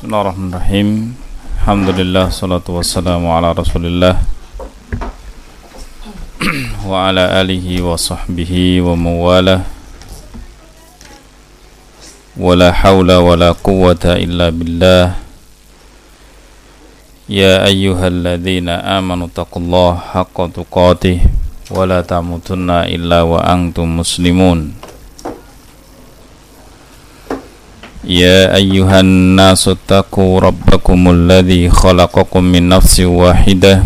Bismillahirrahmanirrahim. Alhamdulillah, salatu wassalamu ala rasulillah wa ala alihi wa sahbihi wa mawalah. Wala hawla wala quwwata illa billah. Ya ayyuhalladzina amanu taqullaha haqqa tuqatih wa la tamutunna illa wa antum muslimun. Ya ayyuhan nasu taqu rabbakumul ladzi khalaqakum min nafsin wahidah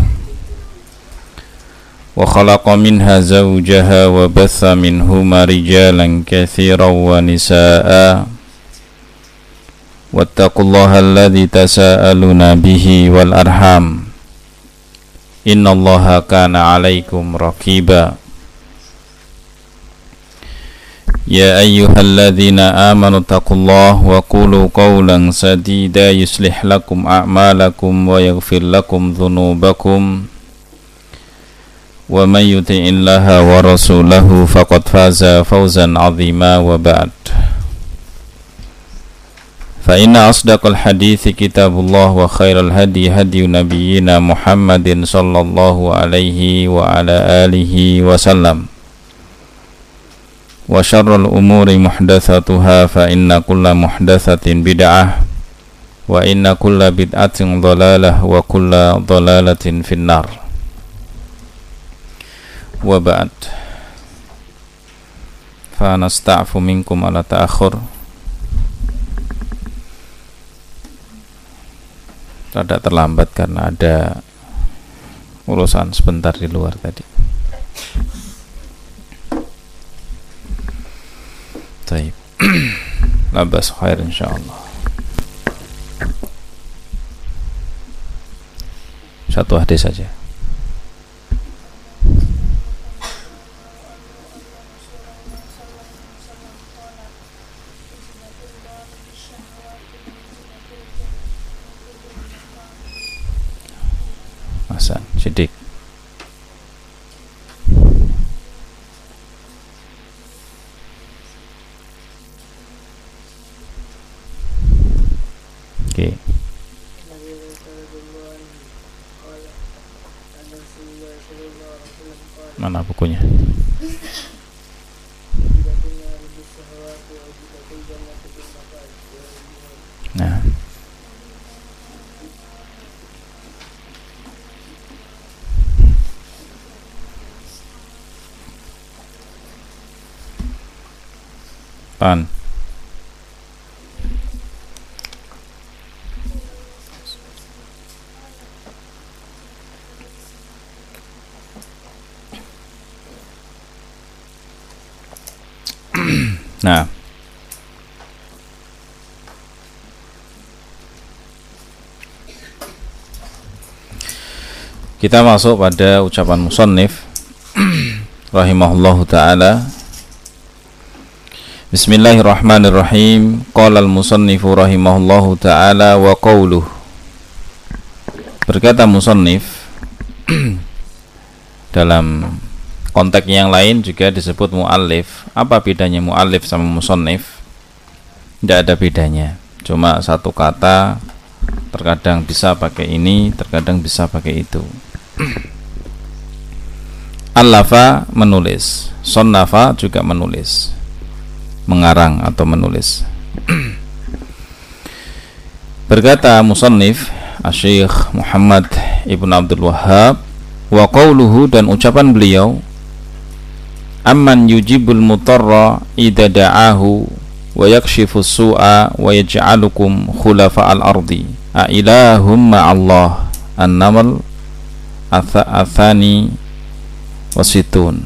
wa khalaqa minha zawjaha wa batha minhuma rijalan katsiran wa nisaa'a wattaqullaha alladzi tasaaluna bihi wal arham innallaha kana 'alaikum raqiba. Ya ayyuhalladzina amanu taqullaha wa qulu qawlan sadida yuslih lakum a'malakum wa yaghfir lakum dhunubakum wa may yuti'illaha wa rasulahu faqad faza fawzan 'azima wa ba'd. Fa inna asdaqal hadithi kitabullah wa khairal hadi hadi nabiyyina Muhammadin sallallahu alaihi wa ala alihi wa sallam. Wa syarrul umuri muhdatsatuha fa inna kulla muhdatsatin bid'ah wa inna kulla bid'atin dhalalah wa kulla dhalalatin finnar. Wa ba'd. Fa nasta'fu minkum ala ta'akhur. Rada terlambat karena ada urusan sebentar di luar tadi. Baik. Labas khair insyaallah. Satu hadis saja. Hasan, Siddiq. Okay. Mana bukunya? Nah. Pan. Nah, kita masuk pada ucapan musannif rahimahullahu ta'ala. Bismillahirrahmanirrahim. Qala al-musannifu rahimahullahu ta'ala wa qawluh. Berkata musannif dalam konteks yang lain juga disebut muallif. Apa bedanya muallif sama musannif? Tidak ada bedanya. Cuma satu kata terkadang bisa pakai ini, terkadang bisa pakai itu. Allafa menulis, sonnafa juga menulis, mengarang atau menulis. Berkata musannif Asy-Syaikh Muhammad Ibn Abdul Wahhab, wa qawluhu, dan ucapan beliau, amman yujibul mutarra idza da'ahu wa yakshifu su'a wa yaj'alukum khulafa'al ardi a ilahum ma'allah. An-Naml Athani wasitun.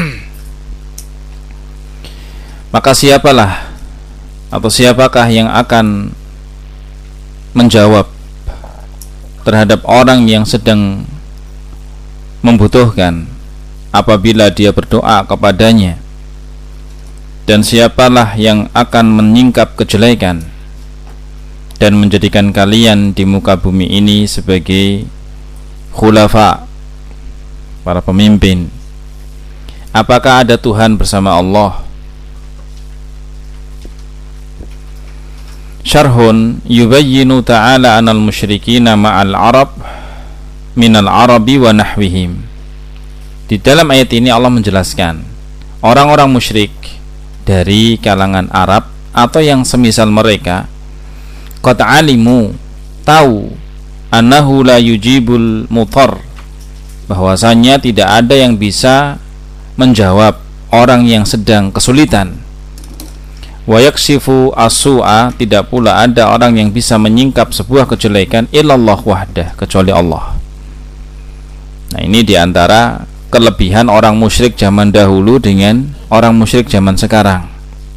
Maka siapalah atau siapakah yang akan menjawab terhadap orang yang sedang membutuhkan apabila dia berdoa kepadanya, dan siapalah yang akan menyingkap kejelekan dan menjadikan kalian di muka bumi ini sebagai khulafa, para pemimpin. Apakah ada Tuhan bersama Allah? Syarhun yubayyinu ta'ala anal musyrikina ma'al arab minal arabi wa nahwihim. Di dalam ayat ini Allah menjelaskan orang-orang musyrik dari kalangan Arab atau yang semisal mereka qad alimu, tahu, annahu la yujibul mutar, bahwasanya tidak ada yang bisa menjawab orang yang sedang kesulitan. Wa yaksifu as-su'a, tidak pula ada orang yang bisa menyingkap sebuah kejelekan illallah wahdah, kecuali Allah. Nah, ini diantara kelebihan orang musyrik zaman dahulu dengan orang musyrik zaman sekarang.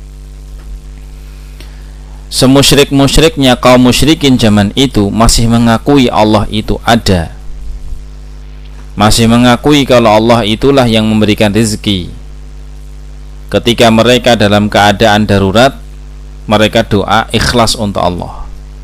Semusyrik-musyriknya kaum musyrikin zaman itu masih mengakui Allah itu ada, masih mengakui kalau Allah itulah yang memberikan rezeki. Ketika mereka dalam keadaan darurat, mereka doa ikhlas untuk Allah.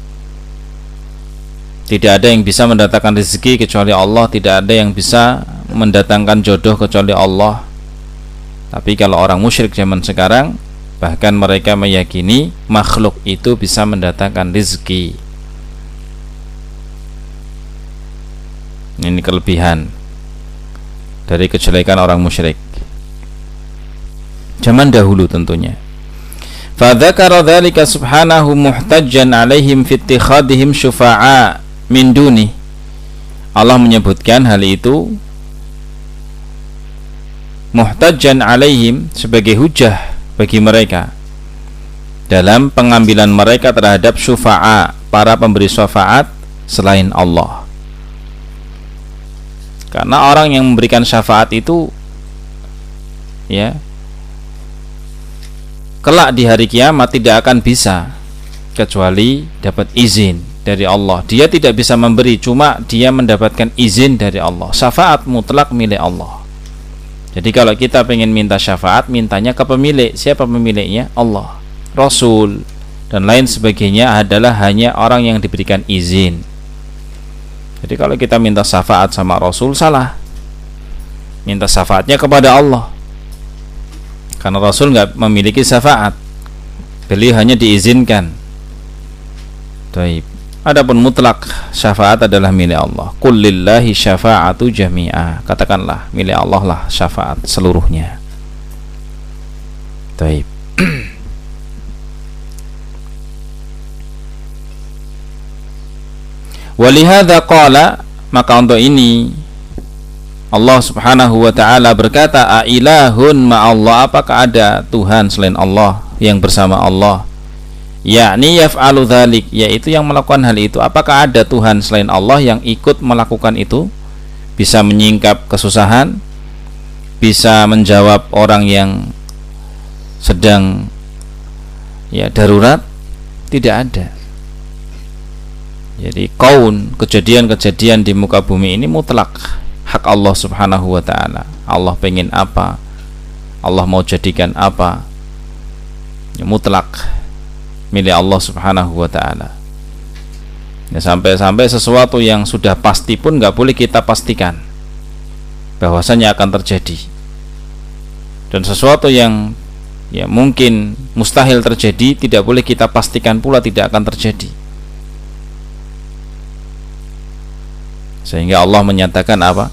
Tidak ada yang bisa mendatangkan rezeki kecuali Allah, tidak ada yang bisa mendatangkan jodoh kecuali Allah. Tapi kalau orang musyrik zaman sekarang, bahkan mereka meyakini makhluk itu bisa mendatangkan rezeki. Ini kelebihan dari kejelekan orang musyrik zaman dahulu tentunya. Fadzakara dzalika subhanahu muhtajjan alaihim fi ittikhadihim syufa'a min duni. Allah menyebutkan hal itu muhtajjan alaihim sebagai hujah bagi mereka dalam pengambilan mereka terhadap syufa'a, para pemberi syafaat selain Allah. Karena orang yang memberikan syafaat itu ya kelak di hari kiamat tidak akan bisa kecuali dapat izin dari Allah. Dia tidak bisa memberi, cuma dia mendapatkan izin dari Allah. Syafaat mutlak milik Allah. Jadi kalau kita pengen minta syafaat, mintanya ke pemilik. Siapa pemiliknya? Allah, Rasul, dan lain sebagainya adalah hanya orang yang diberikan izin. Jadi kalau kita minta syafaat sama Rasul, salah. Minta syafaatnya kepada Allah, karena Rasul nggak memiliki syafaat, beliau hanya diizinkan. Taib. Adapun mutlak syafaat adalah milik Allah. Qul lillahi syafa'atu jami'a. Katakanlah milik Allah lah syafaat seluruhnya. Taib. Walihadza qala, maka untuk ini Allah Subhanahu wa taala berkata, a ilahun ma'allah, apakah ada Tuhan selain Allah yang bersama Allah? Yakni yaf'alu dzalik, yaitu yang melakukan hal itu. Apakah ada Tuhan selain Allah yang ikut melakukan itu? Bisa menyingkap kesusahan, bisa menjawab orang yang sedang ya darurat? Tidak ada. Jadi kaun, kejadian-kejadian di muka bumi ini mutlak hak Allah Subhanahu wa taala. Allah pengen apa, Allah mau jadikan apa, ya, mutlak milik Allah Subhanahu wa ta'ala. Ya, sampai-sampai sesuatu yang sudah pasti pun nggak boleh kita pastikan bahwasanya akan terjadi, dan sesuatu yang ya mungkin mustahil terjadi tidak boleh kita pastikan pula tidak akan terjadi. Sehingga Allah menyatakan apa?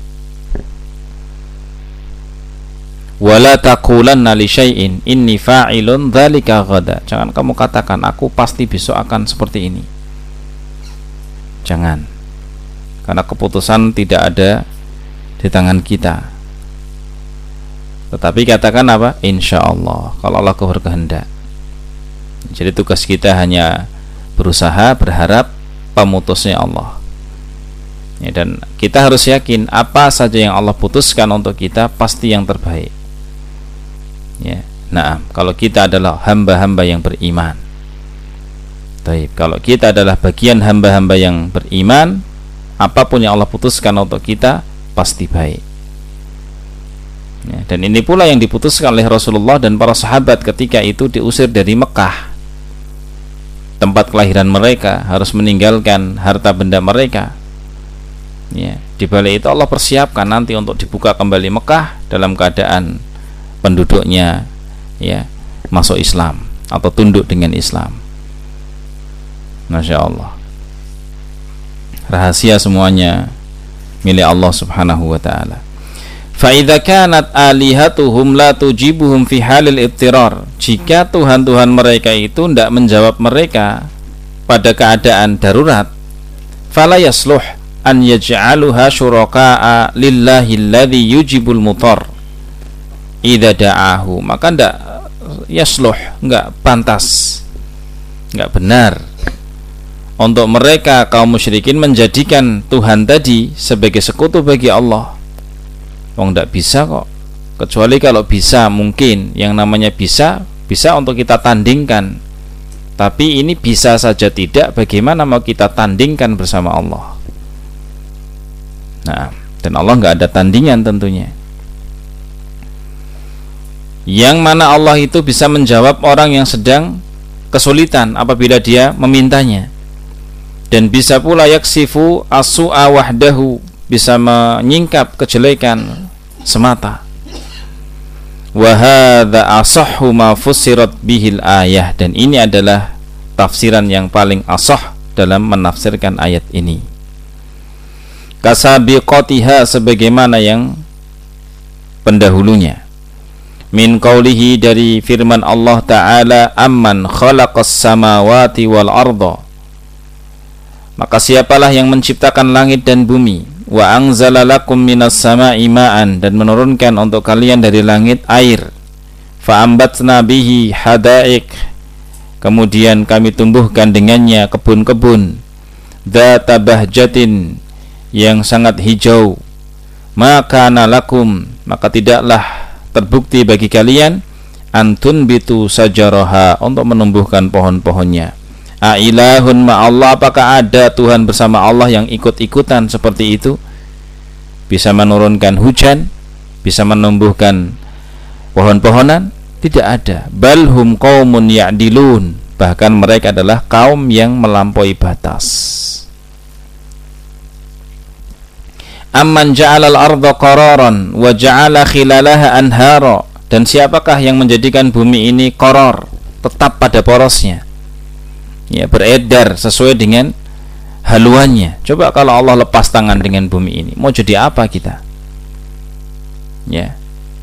Wala taqulanna li syai'in inni fa'ilun dzalika ghada. Jangan kamu katakan aku pasti besok akan seperti ini. Jangan. Karena keputusan tidak ada di tangan kita. Tetapi katakan apa? Insyaallah, kalau Allah berkehendak. Jadi tugas kita hanya berusaha, berharap pemutusnya Allah. Ya, dan kita harus yakin apa saja yang Allah putuskan untuk kita pasti yang terbaik. Ya, nah, kalau kita adalah hamba-hamba yang beriman. Baik, kalau kita adalah bagian hamba-hamba yang beriman, apapun yang Allah putuskan untuk kita pasti baik. Ya, dan ini pula yang diputuskan oleh Rasulullah dan para sahabat ketika itu diusir dari Mekah, tempat kelahiran mereka, harus meninggalkan harta benda mereka. Ya, di balik itu Allah persiapkan nanti untuk dibuka kembali Mekah dalam keadaan penduduknya ya masuk Islam atau tunduk dengan Islam. Masya Allah. Rahasia semuanya milik Allah subhanahu wa ta'ala. Fa'idha kanat alihatuhum la tujibuhum fi halil ibtirar. Jika Tuhan-Tuhan mereka itu tidak menjawab mereka pada keadaan darurat, fala yasluh an yaj'aluha syuraka'a lillahi alladhi yujibul mutar idza da'ahu. Maka tidak yasluh, enggak pantas, enggak benar untuk mereka kaum musyrikin menjadikan Tuhan tadi sebagai sekutu bagi Allah. Wong tidak bisa kok. Kecuali kalau bisa, mungkin yang namanya bisa untuk kita tandingkan. Tapi ini bisa saja tidak, bagaimana mau kita tandingkan bersama Allah? Nah, dan Allah nggak ada tandingan tentunya. Yang mana Allah itu bisa menjawab orang yang sedang kesulitan apabila dia memintanya. Dan bisa pula yaksifu as-su'a wahdahu, bisa menyingkap kejelekan semata. Wa hadza asahhu ma fussirat bihil ayah, dan ini adalah tafsiran yang paling asah dalam menafsirkan ayat ini. Kasabiqatiha, sebagaimana yang pendahulunya. Min qaulihi, dari firman Allah Ta'ala, amman khalaqas samawati wal arda. Maka siapalah yang menciptakan langit dan bumi, wa anzala lakum minas sama'i ma'an, dan menurunkan untuk kalian dari langit air, fa ambatna bihi hadaik, kemudian kami tumbuhkan dengannya kebun-kebun, dzata bahjatin, yang sangat hijau, maka nalakum, maka tidaklah terbukti bagi kalian, antun bitu sajaraha, untuk menumbuhkan pohon-pohonnya. Ailahun ma'allah, apakah ada Tuhan bersama Allah yang ikut-ikutan seperti itu? Bisa menurunkan hujan, bisa menumbuhkan pohon-pohonan? Tidak ada. Balhum qaumun ya'dilun, bahkan mereka adalah kaum yang melampaui batas. Amman ja'alal arda qararan wa ja'ala khilalaha anhara, dan siapakah yang menjadikan bumi ini qarar, tetap pada porosnya, ya, beredar sesuai dengan haluannya. Coba kalau Allah lepas tangan dengan bumi ini, mau jadi apa kita? Ya,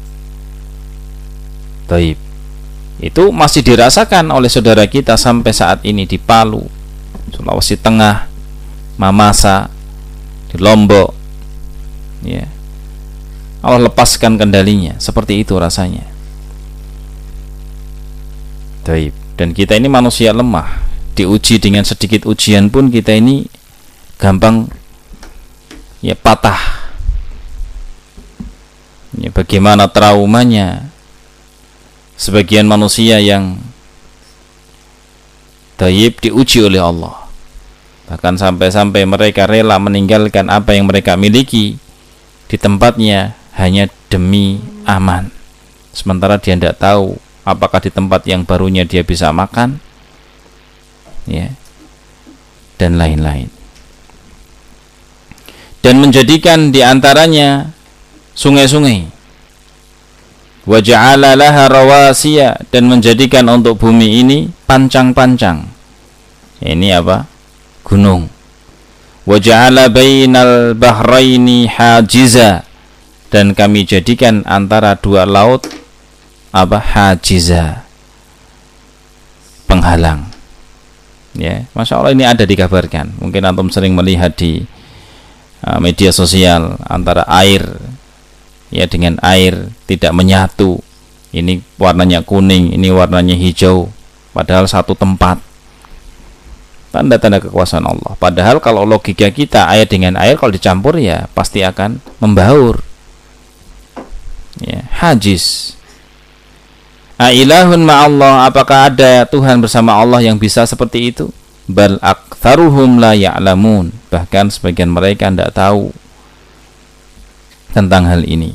taib. Itu masih dirasakan oleh saudara kita sampai saat ini di Palu, Sulawesi Tengah, Mamasa, di Lombok. Ya, Allah lepaskan kendalinya, seperti itu rasanya. Taib. Dan kita ini manusia lemah, diuji dengan sedikit ujian pun kita ini gampang ya patah. Ya, bagaimana traumanya sebagian manusia yang taib diuji oleh Allah, bahkan sampai-sampai mereka rela meninggalkan apa yang mereka miliki di tempatnya hanya demi aman, sementara dia tidak tahu apakah di tempat yang barunya dia bisa makan, ya, dan lain-lain. Dan menjadikan diantaranya sungai-sungai, wa ja'ala laha rawasiya, dan menjadikan untuk bumi ini pancang-pancang. Ini apa? Gunung. Wa ja'ala bainal bahraini hajiza, dan kami jadikan antara dua laut apa? Hajiza, penghalang. Ya, Masya Allah, ini ada dikabarkan. Mungkin antum sering melihat di media sosial, antara air ya dengan air tidak menyatu. Ini warnanya kuning, ini warnanya hijau, padahal satu tempat. Tanda-tanda kekuasaan Allah. Padahal kalau logika kita, air dengan air kalau dicampur ya pasti akan membaur. Ya, hajiz. Ailahun ma'allah, apakah ada Tuhan bersama Allah yang bisa seperti itu? Bal aktsaruhum la ya'lamun, bahkan sebagian mereka tidak tahu tentang hal ini.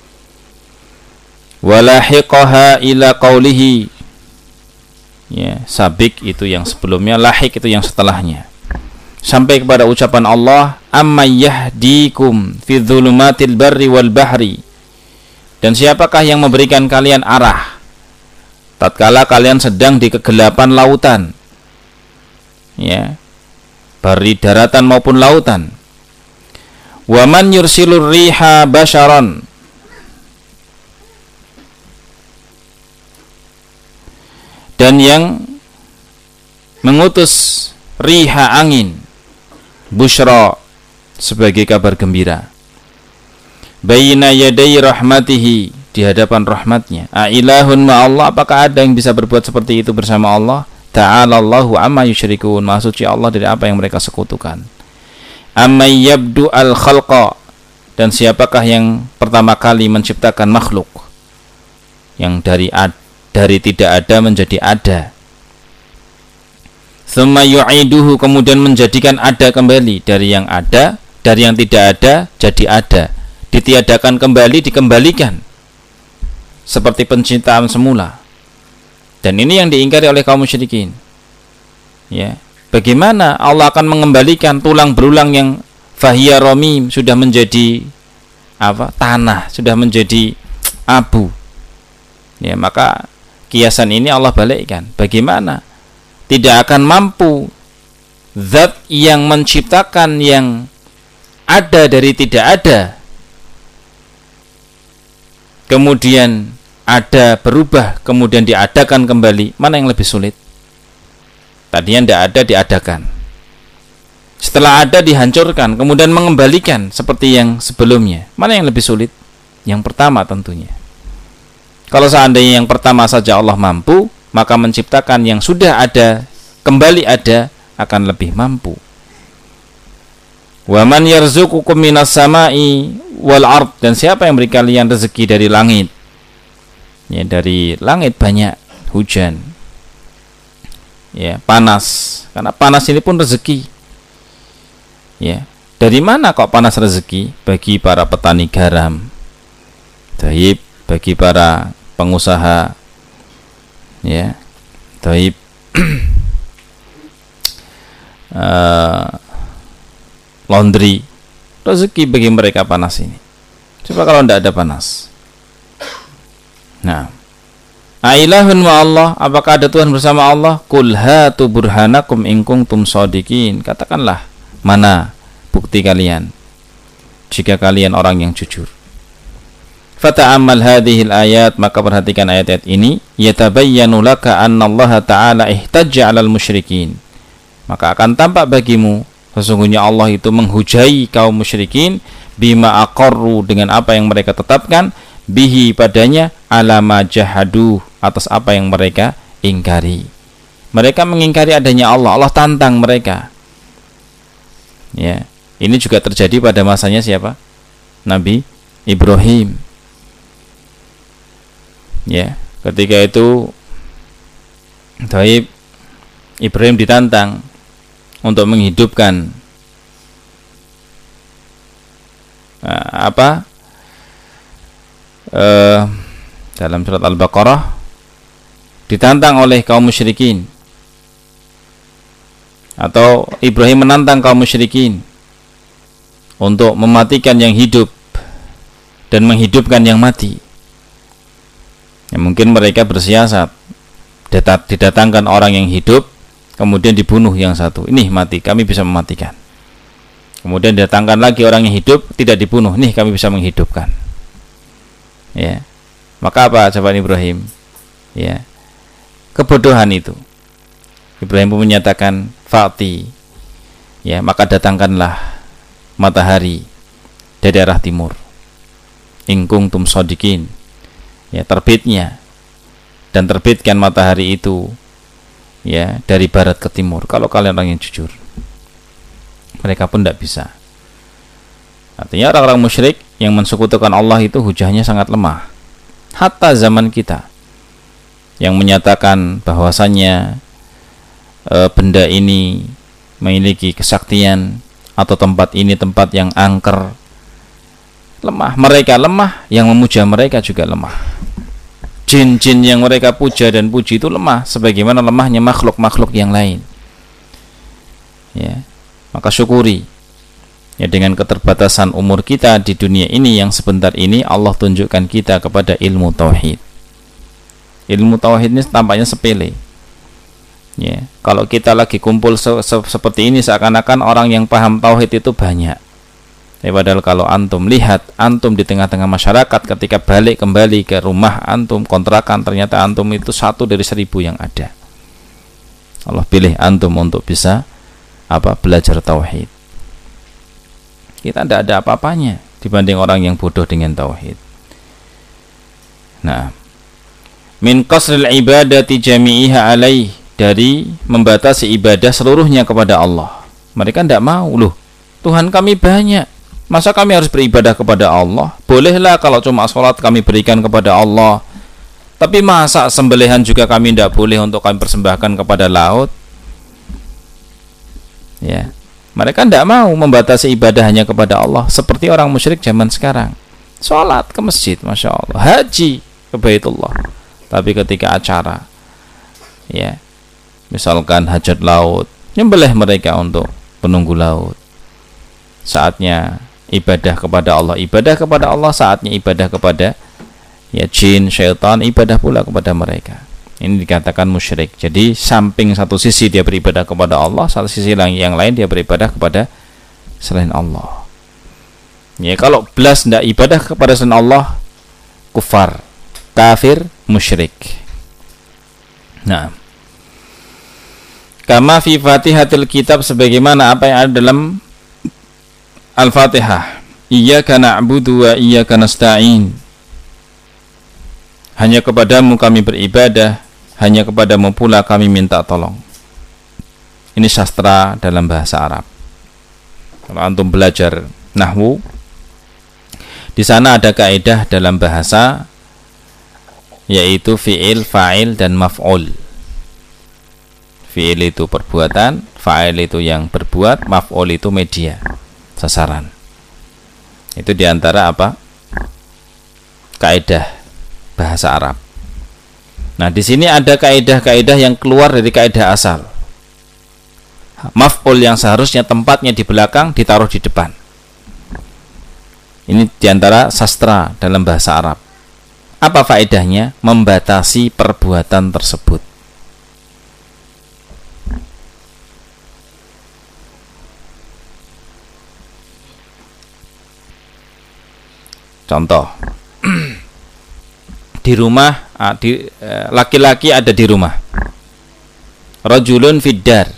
Walahiqaha ila qawlihi, ya, sabik itu yang sebelumnya, lahik itu yang setelahnya, sampai kepada ucapan Allah, amma yahdikum fi dhulumatil barri wal bahri, dan siapakah yang memberikan kalian arah tatkala kalian sedang di kegelapan lautan, ya, dari daratan maupun lautan. Wa man yursilur riha basharan, dan yang mengutus riha angin, busyra sebagai kabar gembira, baina yaday rahmatihi, di hadapan rahmatnya. Ailahun ma Allah, apakah ada yang bisa berbuat seperti itu bersama Allah? Ta'ala Allahu amma yusyrikun, maha suci Allah dari apa yang mereka sekutukan. Amman yabdu al khalqa, dan siapakah yang pertama kali menciptakan makhluk, yang dari tidak ada menjadi ada. Tsumma yu'iduhu, kemudian menjadikan ada kembali, dari yang ada, dari yang tidak ada jadi ada, ditiadakan kembali, dikembalikan seperti penciptaan semula. Dan ini yang diingkari oleh kaum musyrikin. Ya, bagaimana Allah akan mengembalikan tulang berulang yang fahiya ramim, sudah menjadi tanah, sudah menjadi abu. Ya, maka kiasan ini Allah balikkan. Bagaimana? Tidak akan mampu zat yang menciptakan yang ada dari tidak ada, kemudian ada berubah, kemudian diadakan kembali. Mana yang lebih sulit? Tadinya tidak ada, diadakan. Setelah ada, dihancurkan, kemudian mengembalikan seperti yang sebelumnya. Mana yang lebih sulit? Yang pertama tentunya. Kalau seandainya yang pertama saja Allah mampu, maka menciptakan yang sudah ada kembali ada akan lebih mampu. Wa man yarzuqukum minas sama'i wal ard, dan siapa yang beri kalian rezeki dari langit? Ya, dari langit banyak hujan, ya, panas, karena panas ini pun rezeki. Ya, dari mana kok panas rezeki? Bagi para petani garam, taib, bagi para pengusaha, ya, taib, laundry, rezeki bagi mereka panas ini. Coba kalau tidak ada panas. Nah, ailahun ma Allah, apakah ada Tuhan bersama Allah? Qul hatu burhanakum in kuntum shadiqin, katakanlah mana bukti kalian jika kalian orang yang jujur. Fata'ammal hadhil ayat, maka perhatikan ayat-ayat ini. Yatabayyanu laka anna Allah ta'ala ihtajja 'alal musyrikin, maka akan tampak bagimu sesungguhnya Allah itu menghujai kaum musyrikin bima aqarru, dengan apa yang mereka tetapkan, bihi padanya, alama jahadu, atas apa yang mereka ingkari. Mereka mengingkari adanya Allah, Allah tantang mereka. Ya, ini juga terjadi pada masanya siapa? Nabi Ibrahim. Ya, ketika itu taib, Ibrahim ditantang untuk menghidupkan dalam surat Al-Baqarah, ditantang oleh kaum musyrikin, atau Ibrahim menantang kaum musyrikin untuk mematikan yang hidup dan menghidupkan yang mati. Ya, mungkin mereka bersiasat, didatangkan orang yang hidup, kemudian dibunuh yang satu, ini mati, kami bisa mematikan. Kemudian didatangkan lagi orang yang hidup, tidak dibunuh, nih kami bisa menghidupkan. Ya, maka apa jawaban Ibrahim? Ya, kebodohan itu. Ibrahim pun menyatakan fa'ti, ya, maka datangkanlah matahari dari arah timur, in kuntum shadiqin, ya, terbitnya, dan terbitkan matahari itu, ya, dari barat ke timur, kalau kalian orang yang jujur. Mereka pun tidak bisa. Artinya orang-orang musyrik yang mensekutukan Allah itu hujahnya sangat lemah. Hatta zaman kita, yang menyatakan bahwasannya benda ini memiliki kesaktian, atau tempat ini tempat yang angker, lemah. Mereka lemah, yang memuja mereka juga lemah. Jin-jin yang mereka puja dan puji itu lemah, sebagaimana lemahnya makhluk-makhluk yang lain. Ya, maka syukuri, ya, dengan keterbatasan umur kita di dunia ini yang sebentar ini, Allah tunjukkan kita kepada ilmu tauhid. Ilmu tauhid ini tampaknya sepele, Ya, kalau kita lagi kumpul seperti ini seakan-akan orang yang paham tauhid itu banyak. Padahal kalau antum lihat, antum di tengah-tengah masyarakat ketika balik kembali ke rumah antum, kontrakan, ternyata antum itu 1 dari 1000 yang ada. Allah pilih antum untuk bisa belajar tauhid. Kita tidak ada apa-apanya dibanding orang yang bodoh dengan tauhid. Nah, min qasril ibadati jami'iha alaih, dari membatasi ibadah seluruhnya kepada Allah. Mereka tidak mau, loh, Tuhan kami banyak, masa kami harus beribadah kepada Allah? Bolehlah kalau cuma sholat kami berikan kepada Allah, tapi masa sembelihan juga kami tidak boleh untuk kami persembahkan kepada laut? Ya, mereka tidak mau membatasi ibadah hanya kepada Allah, seperti orang musyrik zaman sekarang. Sholat ke masjid, Masya Allah, haji ke Baitullah, tapi ketika acara, ya, misalkan hajat laut, nyembelih mereka untuk penunggu laut. Saatnya ibadah kepada Allah, saatnya ibadah kepada jin, syaitan, ibadah pula kepada mereka. Ini dikatakan musyrik. Jadi samping satu sisi dia beribadah kepada Allah, satu sisi yang lain dia beribadah kepada selain Allah. Ya, kalau belas tidak ibadah kepada selain Allah, kufar, kafir, musyrik. Nah, kama fi Fatihatil Kitab, sebagaimana apa yang ada dalam Al-Fatihah. Iyyaka na'budu wa iyyaka nasta'in. Hanya kepadamu kami beribadah, hanya kepadamu pula kami minta tolong. Ini sastra dalam bahasa Arab. Kalau antum belajar nahwu, di sana ada kaidah dalam bahasa, yaitu fi'il, fa'il, dan maf'ul. Fi'il itu perbuatan, fa'il itu yang berbuat, maf'ul itu media, sasaran. Itu diantara kaidah bahasa Arab. Nah, di sini ada kaidah-kaidah yang keluar dari kaidah asal. Maf'ul yang seharusnya tempatnya di belakang ditaruh di depan. Ini diantara sastra dalam bahasa Arab. Apa faedahnya? Membatasi perbuatan tersebut. Contoh, di rumah, laki-laki ada di rumah, rajulun fiddar,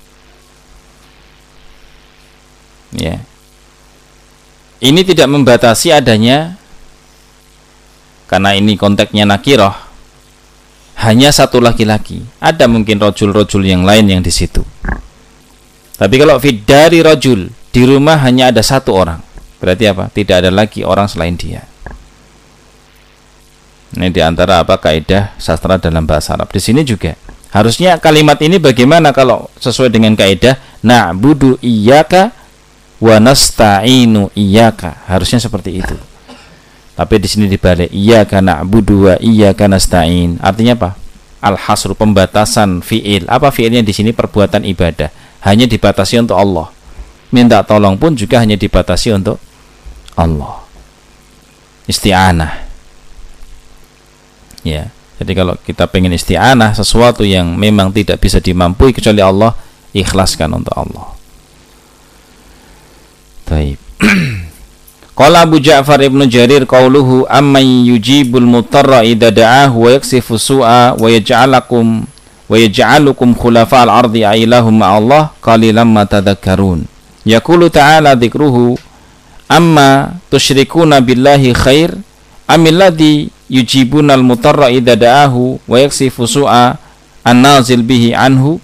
ya, ini tidak membatasi adanya, karena ini konteksnya nakiroh, hanya satu laki-laki. Ada mungkin rajul-rajul yang lain yang di situ. Tapi kalau fiddari rajul, di rumah hanya ada satu orang, berarti apa? Tidak ada lagi orang selain dia. Ini diantara kaidah sastra dalam bahasa Arab. Di sini juga harusnya kalimat ini bagaimana kalau sesuai dengan kaidah na'budu iyyaka wa nasta'inu iyyaka, harusnya seperti itu. Tapi di sini dibalik, iyyaka na'budu wa iyyaka nasta'in. Artinya apa? Al-hasru, pembatasan fi'il. Apa fi'ilnya di sini? Perbuatan ibadah. Hanya dibatasi untuk Allah. Minta tolong pun juga hanya dibatasi untuk Allah. Isti'anah. Ya, jadi kalau kita pengen isti'anah sesuatu yang memang tidak bisa dimampui kecuali Allah, ikhlaskan untuk Allah. Baik. Qala Abu Ja'far Ibnu Jarir qauluhu amman yujibul mutarra idza da'ahu wa yaksifu su'a wa yaj'alukum khulafa'al ardi ailahum ma'allah qalilan ma tadhakkarun. Yaqulu ta'ala dzikruhu amma tusyrikuna billahi khair amilladzi yujibunal mutarra idza da'ahu wa yaksifu su'a an-nazil bihi anhu.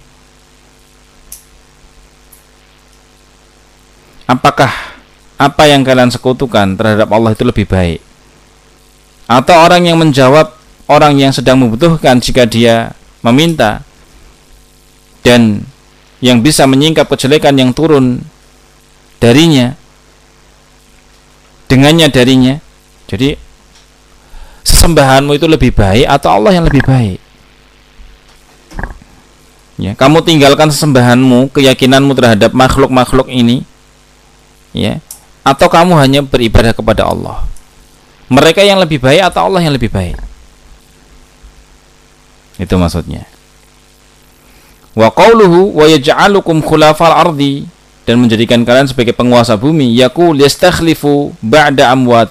Apakah apa yang kalian sekutukan terhadap Allah itu lebih baik, atau orang yang menjawab orang yang sedang membutuhkan jika dia meminta, dan yang bisa menyingkap kejelekan yang turun darinya dengannya darinya? Jadi sesembahanmu itu lebih baik atau Allah yang lebih baik? Ya, kamu tinggalkan sesembahanmu, keyakinanmu terhadap makhluk-makhluk ini, ya, atau kamu hanya beribadah kepada Allah? Mereka yang lebih baik atau Allah yang lebih baik? Itu maksudnya. Wa qauluhu wa yaj'alukum khulafal ardi, dan menjadikan kalian sebagai penguasa bumi. Yaqul yastakhlifu ba'da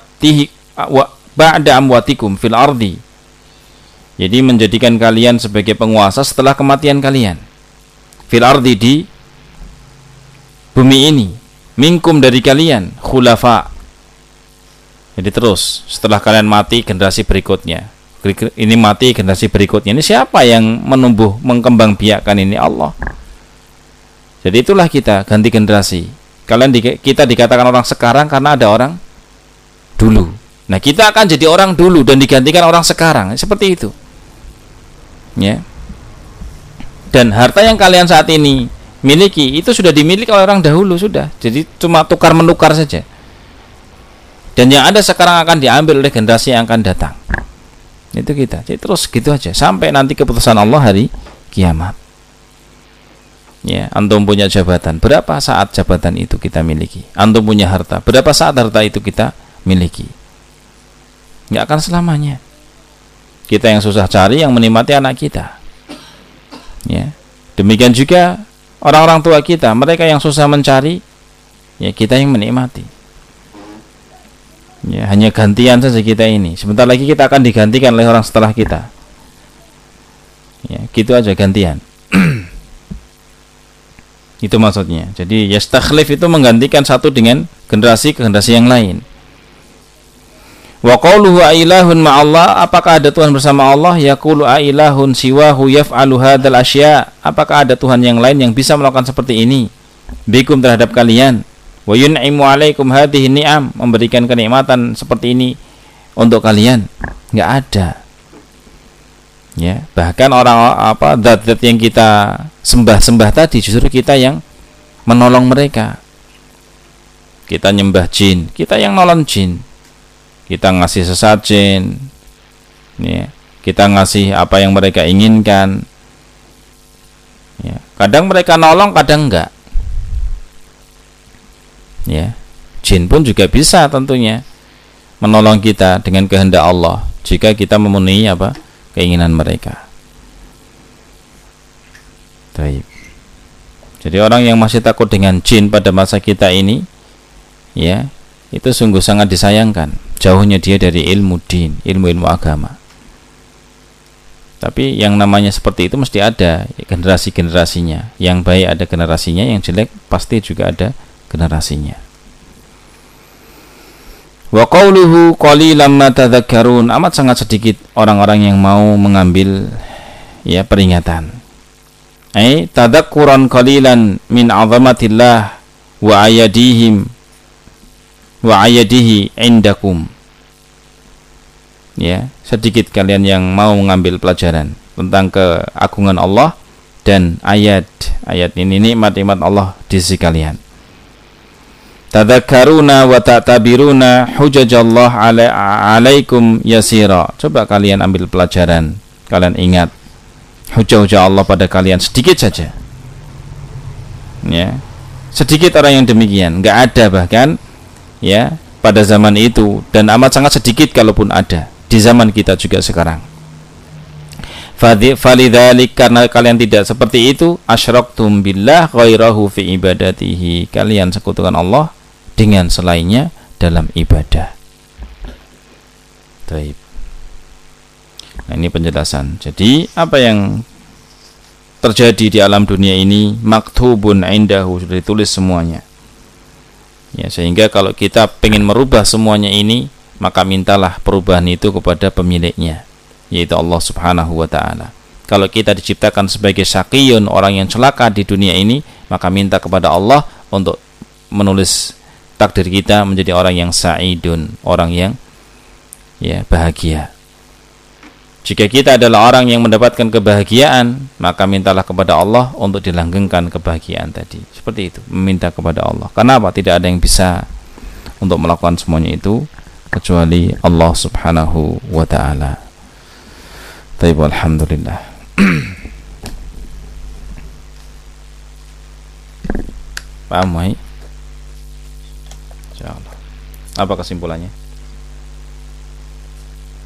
amwatikum fil ardi. Jadi menjadikan kalian sebagai penguasa setelah kematian kalian. Fil ardi, di bumi ini. Minkum, dari kalian, khulafa. Jadi terus setelah kalian mati, generasi berikutnya. Ini mati, generasi berikutnya. Ini siapa yang menumbuh, mengembang biakkan ini? Allah. Jadi itulah kita, ganti generasi. Kita dikatakan orang sekarang karena ada orang dulu. Nah, kita akan jadi orang dulu dan digantikan orang sekarang. Seperti itu. Ya. Dan harta yang kalian saat ini miliki itu sudah dimiliki oleh orang dahulu sudah. Jadi cuma tukar menukar saja. Dan yang ada sekarang akan diambil oleh generasi yang akan datang. Itu kita. Jadi terus gitu aja sampai nanti keputusan Allah hari kiamat. Ya, antum punya jabatan, berapa saat jabatan itu kita miliki? Antum punya harta, berapa saat harta itu kita miliki? Nggak akan selamanya. Kita yang susah cari, yang menikmati anak kita. Ya. Demikian juga orang-orang tua kita, mereka yang susah mencari, ya kita yang menikmati. Ya, hanya gantian saja kita ini. Sebentar lagi kita akan digantikan oleh orang setelah kita. Ya, gitu aja gantian. Itu maksudnya. Jadi yastakhlif itu menggantikan satu dengan generasi ke generasi yang lain. Wa qauluhu ailahun ma'allah, apakah ada Tuhan bersama Allah? Yaqulu ailahun siwahu yaf'alu hadzal asya, apakah ada Tuhan yang lain yang bisa melakukan seperti ini bikum, terhadap kalian? Wa yun'imu 'alaikum hadhihi ni'am, memberikan kenikmatan seperti ini untuk kalian? Enggak ada. Ya, bahkan zat-zat yang kita sembah-sembah tadi justru kita yang menolong mereka. Kita nyembah jin, kita yang nolong jin. Kita ngasih sesajen, ya, kita ngasih apa yang mereka inginkan. Ya, kadang mereka nolong, kadang enggak. Ya, jin pun juga bisa tentunya menolong kita dengan kehendak Allah jika kita memenuhi keinginan mereka. Baik. Jadi orang yang masih takut dengan jin pada masa kita ini, ya, itu sungguh sangat disayangkan. Jauhnya dia dari ilmu din, ilmu-ilmu agama. Tapi yang namanya seperti itu mesti ada generasi-generasinya. Yang baik ada generasinya, yang jelek pasti juga ada generasinya. Wa qauluhu qalilan ma tadhakkarun, amat sangat sedikit orang-orang yang mau mengambil ya peringatan. Ai tadhakkuran qalilan min 'azamatillah wa ayadihi indakum. Ya, sedikit kalian yang mau mengambil pelajaran tentang keagungan Allah dan ayat ini, nikmat-nikmat Allah di sisi kalian. Tadhakkaruna wa ta'tabiruna hujajallah alaikum yasira. Coba kalian ambil pelajaran, kalian ingat hujah-hujah Allah pada kalian sedikit saja. Ya, sedikit orang yang demikian, enggak ada bahkan ya pada zaman itu, dan amat sangat sedikit kalaupun ada di zaman kita juga sekarang. Falidzalik, karena kalian tidak seperti itu, asyraktum billah ghairahu fi ibadatihi, kalian sekutukan Allah dengan selainnya dalam ibadah. Baik. Nah, ini penjelasan. Jadi apa yang terjadi di alam dunia ini maktubun indahu, sudah ditulis semuanya. Ya, sehingga kalau kita ingin merubah semuanya ini, maka mintalah perubahan itu kepada pemiliknya, yaitu Allah Subhanahu wa ta'ala. Kalau kita diciptakan sebagai syaqiyun, orang yang celaka di dunia ini, maka minta kepada Allah untuk menulis takdir kita menjadi orang yang sa'idun, orang yang ya bahagia. Jika kita adalah orang yang mendapatkan kebahagiaan, maka mintalah kepada Allah untuk dilanggengkan kebahagiaan tadi. Seperti itu, meminta kepada Allah. Kenapa? Tidak ada yang bisa untuk melakukan semuanya itu kecuali Allah Subhanahu wa ta'ala. Taib, alhamdulillah. Paham, Mai? Insyaallah. Apa kesimpulannya?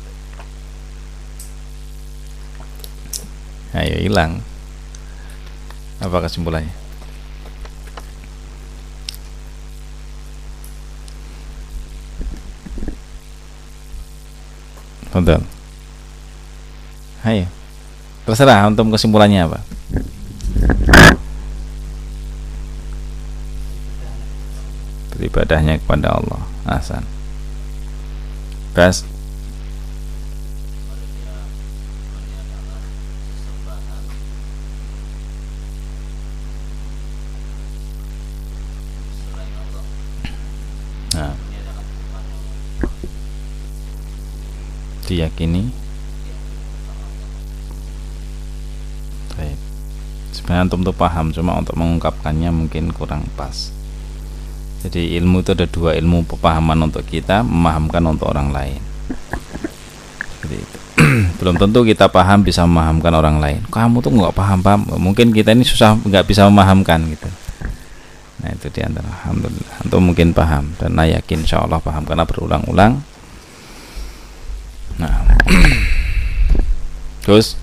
Ayo hilang. Apa kesimpulannya? Betul. Ayo. Terserah untuk kesimpulannya apa. Beribadahnya kepada Allah. Hasan. Bas. Nah. Diyakini. Baik. Sebenarnya antum tuh paham, cuma untuk mengungkapkannya mungkin kurang pas. Jadi ilmu itu ada dua, ilmu pemahaman untuk kita, memahamkan untuk orang lain. Jadi itu. Belum tentu kita paham bisa memahamkan orang lain. Kamu tuh nggak paham, mungkin kita ini susah nggak bisa memahamkan gitu. Nah itu diantara. Alhamdulillah antum mungkin paham dan saya yakin insya Allah paham karena berulang-ulang. Nah terus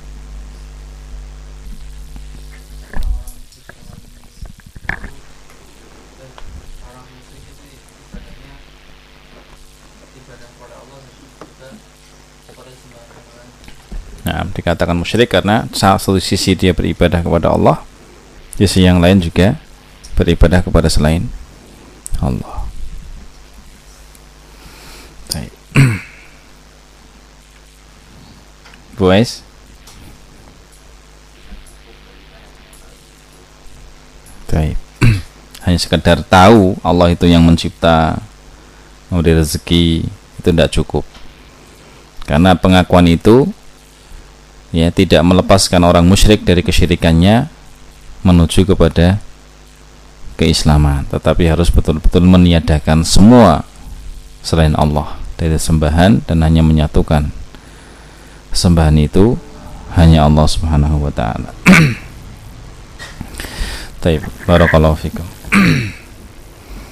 dikatakan musyrik karena satu sisi dia beribadah kepada Allah, sisi yang lain juga beribadah kepada selain Allah. Baik. Boys. Baik. Hanya sekedar tahu Allah itu yang mencipta, memberi rezeki, itu tidak cukup. Karena pengakuan itu ya tidak melepaskan orang musyrik dari kesyirikannya menuju kepada keislaman, tetapi harus betul-betul meniadakan semua selain Allah dari sembahan dan hanya menyatukan sembahan itu hanya Allah Subhanahu wa taala. Baik, barakallahu fikum.